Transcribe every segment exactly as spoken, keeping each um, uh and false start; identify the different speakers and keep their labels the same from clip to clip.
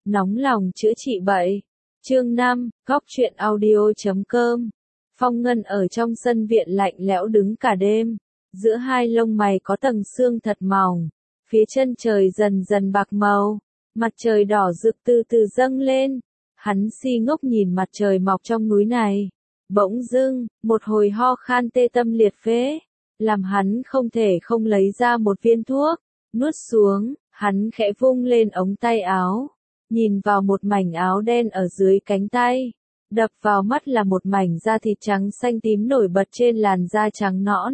Speaker 1: nóng lòng chữa trị bệnh. Chương năm, góc truyện audio chấm com. Phong Ngân ở trong sân viện lạnh lẽo đứng cả đêm, giữa hai lông mày có tầng sương thật mỏng, phía chân trời dần dần bạc màu, mặt trời đỏ rực từ từ dâng lên. Hắn si ngốc nhìn mặt trời mọc trong núi này. Bỗng dưng, một hồi ho khan tê tâm liệt phế, làm hắn không thể không lấy ra một viên thuốc, nuốt xuống. Hắn khẽ vung lên ống tay áo, nhìn vào một mảnh áo đen ở dưới cánh tay. Đập vào mắt là một mảnh da thịt trắng xanh tím nổi bật trên làn da trắng nõn.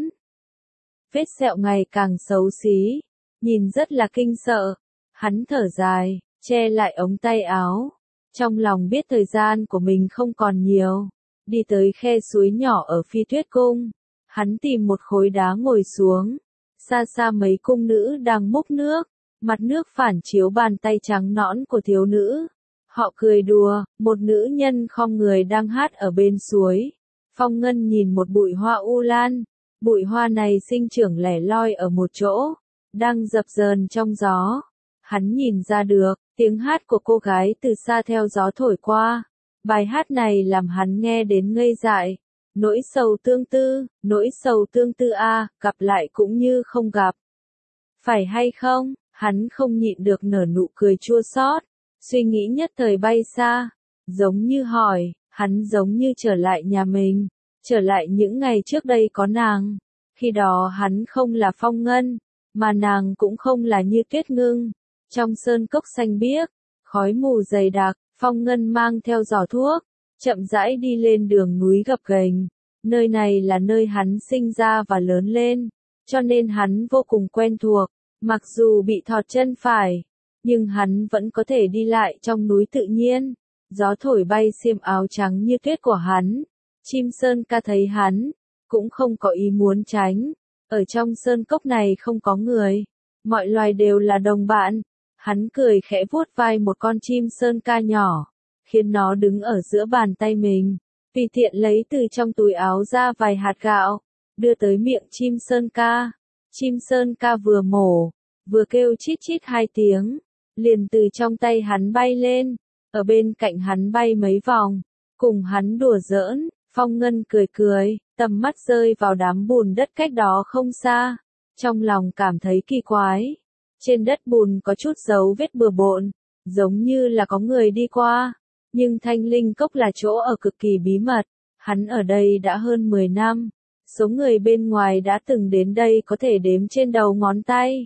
Speaker 1: Vết sẹo ngày càng xấu xí, nhìn rất là kinh sợ. Hắn thở dài, che lại ống tay áo. Trong lòng biết thời gian của mình không còn nhiều. Đi tới khe suối nhỏ ở Phi Tuyết Cung. Hắn tìm một khối đá ngồi xuống. Xa xa mấy cung nữ đang múc nước. Mặt nước phản chiếu bàn tay trắng nõn của thiếu nữ. Họ cười đùa, một nữ nhân khom người đang hát ở bên suối. Phong Ngân nhìn một bụi hoa u lan. Bụi hoa này sinh trưởng lẻ loi ở một chỗ, đang dập dờn trong gió. Hắn nhìn ra được, tiếng hát của cô gái từ xa theo gió thổi qua. Bài hát này làm hắn nghe đến ngây dại. Nỗi sầu tương tư, nỗi sầu tương tư a, à, gặp lại cũng như không gặp. Phải hay không? Hắn không nhịn được nở nụ cười chua xót. Suy nghĩ nhất thời bay xa. Giống như hỏi, hắn giống như trở lại nhà mình. Trở lại những ngày trước đây có nàng. Khi đó hắn không là Phong Ngân, mà nàng cũng không là Như Tuyết Ngưng. Trong sơn cốc xanh biếc, khói mù dày đặc, Phong Ngân mang theo giỏ thuốc, chậm rãi đi lên đường núi gập ghềnh. Nơi này là nơi hắn sinh ra và lớn lên, cho nên hắn vô cùng quen thuộc. Mặc dù bị thọt chân phải, nhưng hắn vẫn có thể đi lại trong núi tự nhiên. Gió thổi bay xiêm áo trắng như tuyết của hắn. Chim sơn ca thấy hắn, cũng không có ý muốn tránh. Ở trong sơn cốc này không có người, mọi loài đều là đồng bạn. Hắn cười khẽ vuốt vai một con chim sơn ca nhỏ, khiến nó đứng ở giữa bàn tay mình. Tùy tiện lấy từ trong túi áo ra vài hạt gạo, đưa tới miệng chim sơn ca. Chim sơn ca vừa mổ, vừa kêu chít chít hai tiếng, liền từ trong tay hắn bay lên, ở bên cạnh hắn bay mấy vòng, cùng hắn đùa giỡn. Phong Ngân cười cười, tầm mắt rơi vào đám bùn đất cách đó không xa, trong lòng cảm thấy kỳ quái. Trên đất bùn có chút dấu vết bừa bộn, giống như là có người đi qua, nhưng Thanh Linh Cốc là chỗ ở cực kỳ bí mật, hắn ở đây đã hơn mười năm, số người bên ngoài đã từng đến đây có thể đếm trên đầu ngón tay.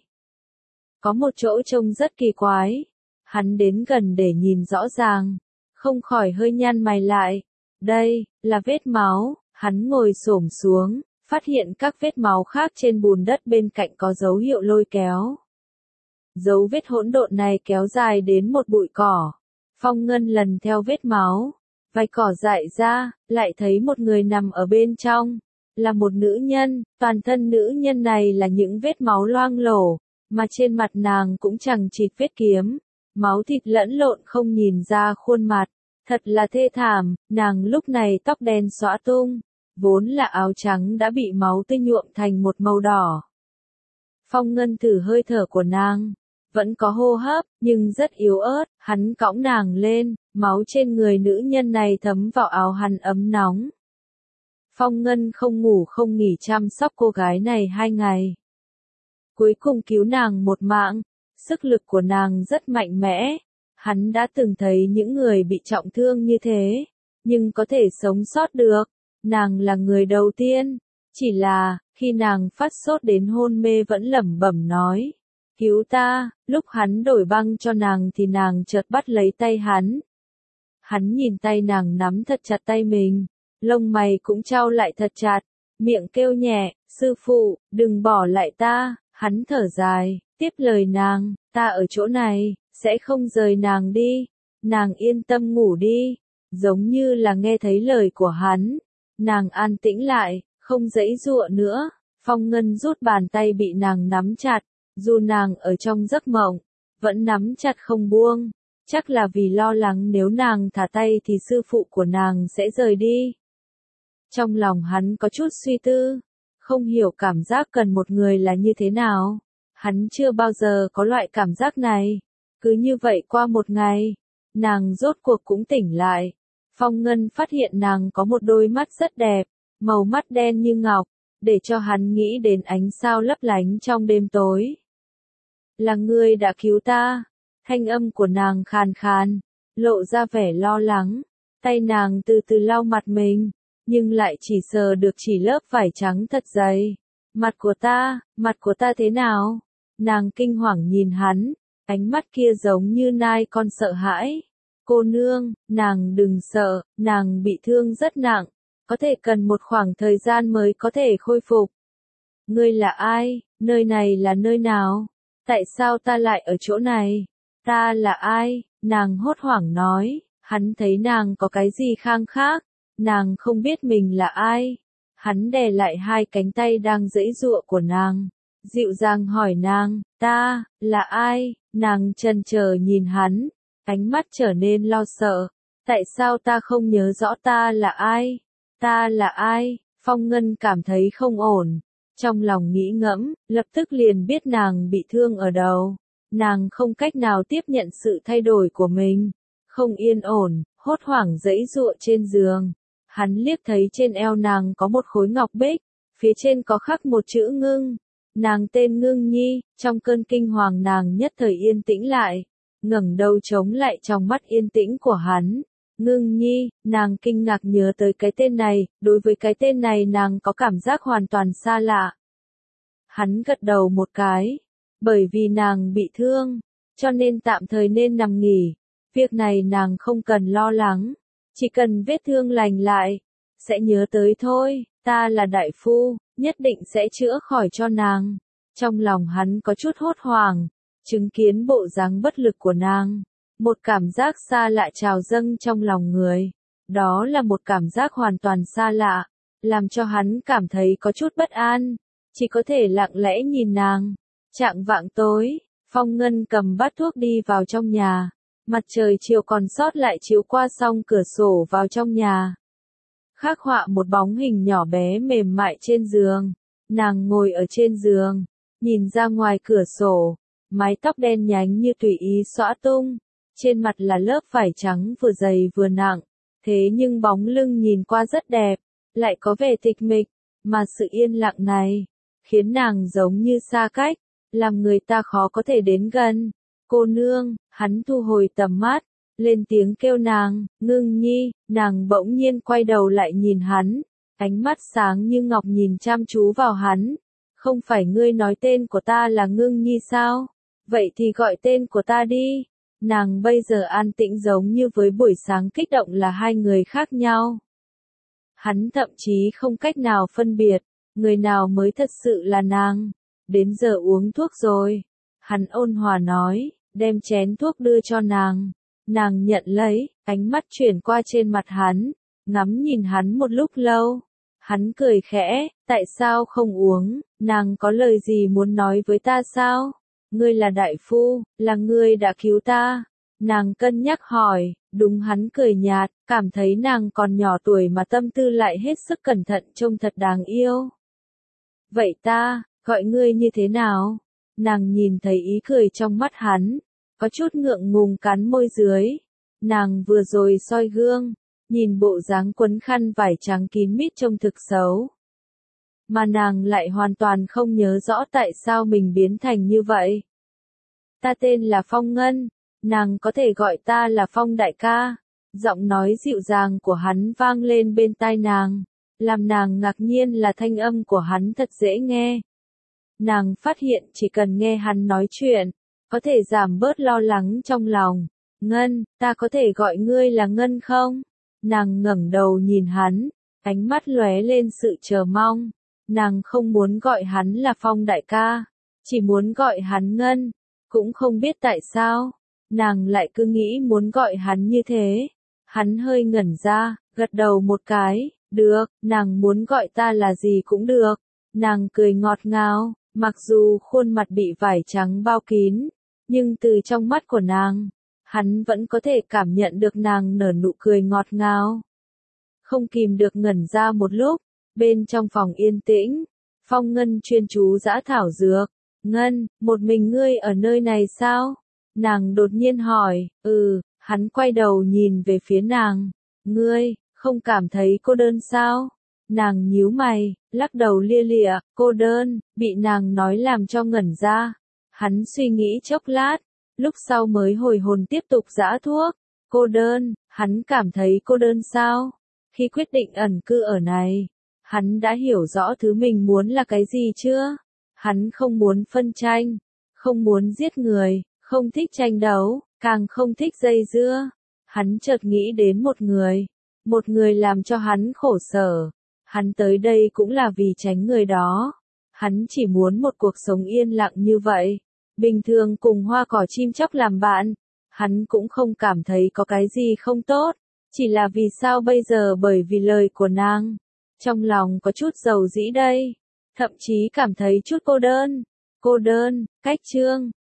Speaker 1: Có một chỗ trông rất kỳ quái, hắn đến gần để nhìn rõ ràng, không khỏi hơi nhăn mày lại. Đây, là vết máu. Hắn ngồi xổm xuống, phát hiện các vết máu khác trên bùn đất bên cạnh có dấu hiệu lôi kéo. Dấu vết hỗn độn này kéo dài đến một bụi cỏ. Phong Ngân lần theo vết máu, vài cỏ dại ra, lại thấy một người nằm ở bên trong. Là một nữ nhân, toàn thân nữ nhân này là những vết máu loang lổ, mà trên mặt nàng cũng chẳng chịt vết kiếm. Máu thịt lẫn lộn không nhìn ra khuôn mặt. Thật là thê thảm, nàng lúc này tóc đen xõa tung, vốn là áo trắng đã bị máu tươi nhuộm thành một màu đỏ. Phong Ngân thử hơi thở của nàng, vẫn có hô hấp, nhưng rất yếu ớt. Hắn cõng nàng lên, máu trên người nữ nhân này thấm vào áo hắn ấm nóng. Phong Ngân không ngủ không nghỉ chăm sóc cô gái này hai ngày. Cuối cùng cứu nàng một mạng, sức lực của nàng rất mạnh mẽ. Hắn đã từng thấy những người bị trọng thương như thế, nhưng có thể sống sót được. Nàng là người đầu tiên. Chỉ là, khi nàng phát sốt đến hôn mê vẫn lẩm bẩm nói, cứu ta. Lúc hắn đổi băng cho nàng thì nàng chợt bắt lấy tay hắn. Hắn nhìn tay nàng nắm thật chặt tay mình, lông mày cũng chau lại thật chặt, miệng kêu nhẹ, sư phụ, đừng bỏ lại ta. Hắn thở dài, tiếp lời nàng, ta ở chỗ này, sẽ không rời nàng đi, nàng yên tâm ngủ đi. Giống như là nghe thấy lời của hắn, nàng an tĩnh lại, không giãy giụa nữa. Phong Ngân rút bàn tay bị nàng nắm chặt, dù nàng ở trong giấc mộng, vẫn nắm chặt không buông, chắc là vì lo lắng nếu nàng thả tay thì sư phụ của nàng sẽ rời đi. Trong lòng hắn có chút suy tư, không hiểu cảm giác cần một người là như thế nào, hắn chưa bao giờ có loại cảm giác này. Cứ như vậy qua một ngày, nàng rốt cuộc cũng tỉnh lại. Phong Ngân phát hiện nàng có một đôi mắt rất đẹp, màu mắt đen như ngọc, để cho hắn nghĩ đến ánh sao lấp lánh trong đêm tối. Là ngươi đã cứu ta. Thanh âm của nàng khàn khàn, lộ ra vẻ lo lắng. Tay nàng từ từ lau mặt mình, nhưng lại chỉ sờ được chỉ lớp vải trắng thật dày. Mặt của ta, mặt của ta thế nào? Nàng kinh hoàng nhìn hắn, ánh mắt kia giống như nai con sợ hãi. Cô nương, nàng đừng sợ, nàng bị thương rất nặng, có thể cần một khoảng thời gian mới có thể khôi phục. Ngươi là ai? Nơi này là nơi nào? Tại sao ta lại ở chỗ này? Ta là ai? Nàng hốt hoảng nói, hắn thấy nàng có cái gì khang khác, nàng không biết mình là ai. Hắn đè lại hai cánh tay đang giãy giụa của nàng, dịu dàng hỏi nàng, ta, là ai? Nàng chần chờ nhìn hắn, ánh mắt trở nên lo sợ. Tại sao ta không nhớ rõ ta là ai? Ta là ai? Phong Ngân cảm thấy không ổn. Trong lòng nghĩ ngẫm, lập tức liền biết nàng bị thương ở đầu. Nàng không cách nào tiếp nhận sự thay đổi của mình. Không yên ổn, hốt hoảng giãy giụa trên giường. Hắn liếc thấy trên eo nàng có một khối ngọc bích, phía trên có khắc một chữ Ngưng. Nàng tên Ngưng Nhi, trong cơn kinh hoàng nàng nhất thời yên tĩnh lại, ngẩng đầu chống lại trong mắt yên tĩnh của hắn. Ngưng Nhi, nàng kinh ngạc nhớ tới cái tên này, đối với cái tên này nàng có cảm giác hoàn toàn xa lạ. Hắn gật đầu một cái, bởi vì nàng bị thương, cho nên tạm thời nên nằm nghỉ, việc này nàng không cần lo lắng, chỉ cần vết thương lành lại, sẽ nhớ tới thôi, ta là đại phu, nhất định sẽ chữa khỏi cho nàng. Trong lòng hắn có chút hốt hoảng, chứng kiến bộ dáng bất lực của nàng. Một cảm giác xa lạ trào dâng trong lòng người. Đó là một cảm giác hoàn toàn xa lạ, làm cho hắn cảm thấy có chút bất an, chỉ có thể lặng lẽ nhìn nàng. Chạng vạng tối, Phong Ngân cầm bát thuốc đi vào trong nhà, mặt trời chiều còn sót lại chiếu qua song cửa sổ vào trong nhà. Khắc họa một bóng hình nhỏ bé mềm mại trên giường, nàng ngồi ở trên giường, nhìn ra ngoài cửa sổ, mái tóc đen nhánh như tùy ý xõa tung. Trên mặt là lớp vải trắng vừa dày vừa nặng, thế nhưng bóng lưng nhìn qua rất đẹp, lại có vẻ tịch mịch, mà sự yên lặng này, khiến nàng giống như xa cách, làm người ta khó có thể đến gần. Cô nương, hắn thu hồi tầm mắt, lên tiếng kêu nàng, Ngưng Nhi, nàng bỗng nhiên quay đầu lại nhìn hắn, ánh mắt sáng như ngọc nhìn chăm chú vào hắn. Không phải ngươi nói tên của ta là Ngưng Nhi sao? Vậy thì gọi tên của ta đi. Nàng bây giờ an tĩnh giống như với buổi sáng kích động là hai người khác nhau. Hắn thậm chí không cách nào phân biệt, người nào mới thật sự là nàng. Đến giờ uống thuốc rồi. Hắn ôn hòa nói, đem chén thuốc đưa cho nàng. Nàng nhận lấy, ánh mắt chuyển qua trên mặt hắn, ngắm nhìn hắn một lúc lâu. Hắn cười khẽ, tại sao không uống, nàng có lời gì muốn nói với ta sao? Ngươi là đại phu, là ngươi đã cứu ta. Nàng cân nhắc hỏi, đúng, hắn cười nhạt, cảm thấy nàng còn nhỏ tuổi mà tâm tư lại hết sức cẩn thận, trông thật đáng yêu. Vậy ta, gọi ngươi như thế nào? Nàng nhìn thấy ý cười trong mắt hắn, có chút ngượng ngùng cắn môi dưới. Nàng vừa rồi soi gương, nhìn bộ dáng quấn khăn vải trắng kín mít trông thực xấu. Mà nàng lại hoàn toàn không nhớ rõ tại sao mình biến thành như vậy. Ta tên là Phong Ngân, nàng có thể gọi ta là Phong đại ca. Giọng nói dịu dàng của hắn vang lên bên tai nàng, làm nàng ngạc nhiên là thanh âm của hắn thật dễ nghe. Nàng phát hiện chỉ cần nghe hắn nói chuyện, có thể giảm bớt lo lắng trong lòng. Ngân, ta có thể gọi ngươi là Ngân không? Nàng ngẩng đầu nhìn hắn, ánh mắt lóe lên sự chờ mong. Nàng không muốn gọi hắn là Phong đại ca, chỉ muốn gọi hắn Ngân, cũng không biết tại sao, nàng lại cứ nghĩ muốn gọi hắn như thế. Hắn hơi ngẩn ra, gật đầu một cái, được, nàng muốn gọi ta là gì cũng được. Nàng cười ngọt ngào, mặc dù khuôn mặt bị vải trắng bao kín, nhưng từ trong mắt của nàng, hắn vẫn có thể cảm nhận được nàng nở nụ cười ngọt ngào. Không kìm được ngẩn ra một lúc. Bên trong phòng yên tĩnh, Phong Ngân chuyên chú giã thảo dược. Ngân, một mình ngươi ở nơi này sao? Nàng đột nhiên hỏi, ừ, Hắn quay đầu nhìn về phía nàng. Ngươi, không cảm thấy cô đơn sao? Nàng nhíu mày, lắc đầu lia lịa, cô đơn, bị nàng nói làm cho ngẩn ra. Hắn suy nghĩ chốc lát, lúc sau mới hồi hồn tiếp tục giã thuốc. Cô đơn, hắn cảm thấy cô đơn sao? Khi quyết định ẩn cư ở này, hắn đã hiểu rõ thứ mình muốn là cái gì chưa? Hắn không muốn phân tranh, không muốn giết người, không thích tranh đấu, càng không thích dây dưa. Hắn chợt nghĩ đến một người, một người làm cho hắn khổ sở. Hắn tới đây cũng là vì tránh người đó. Hắn chỉ muốn một cuộc sống yên lặng như vậy, bình thường cùng hoa cỏ chim chóc làm bạn. Hắn cũng không cảm thấy có cái gì không tốt, chỉ là vì sao bây giờ bởi vì lời của nàng, trong lòng có chút dầu dĩ đây, thậm chí cảm thấy chút cô đơn. Cô đơn, cách chương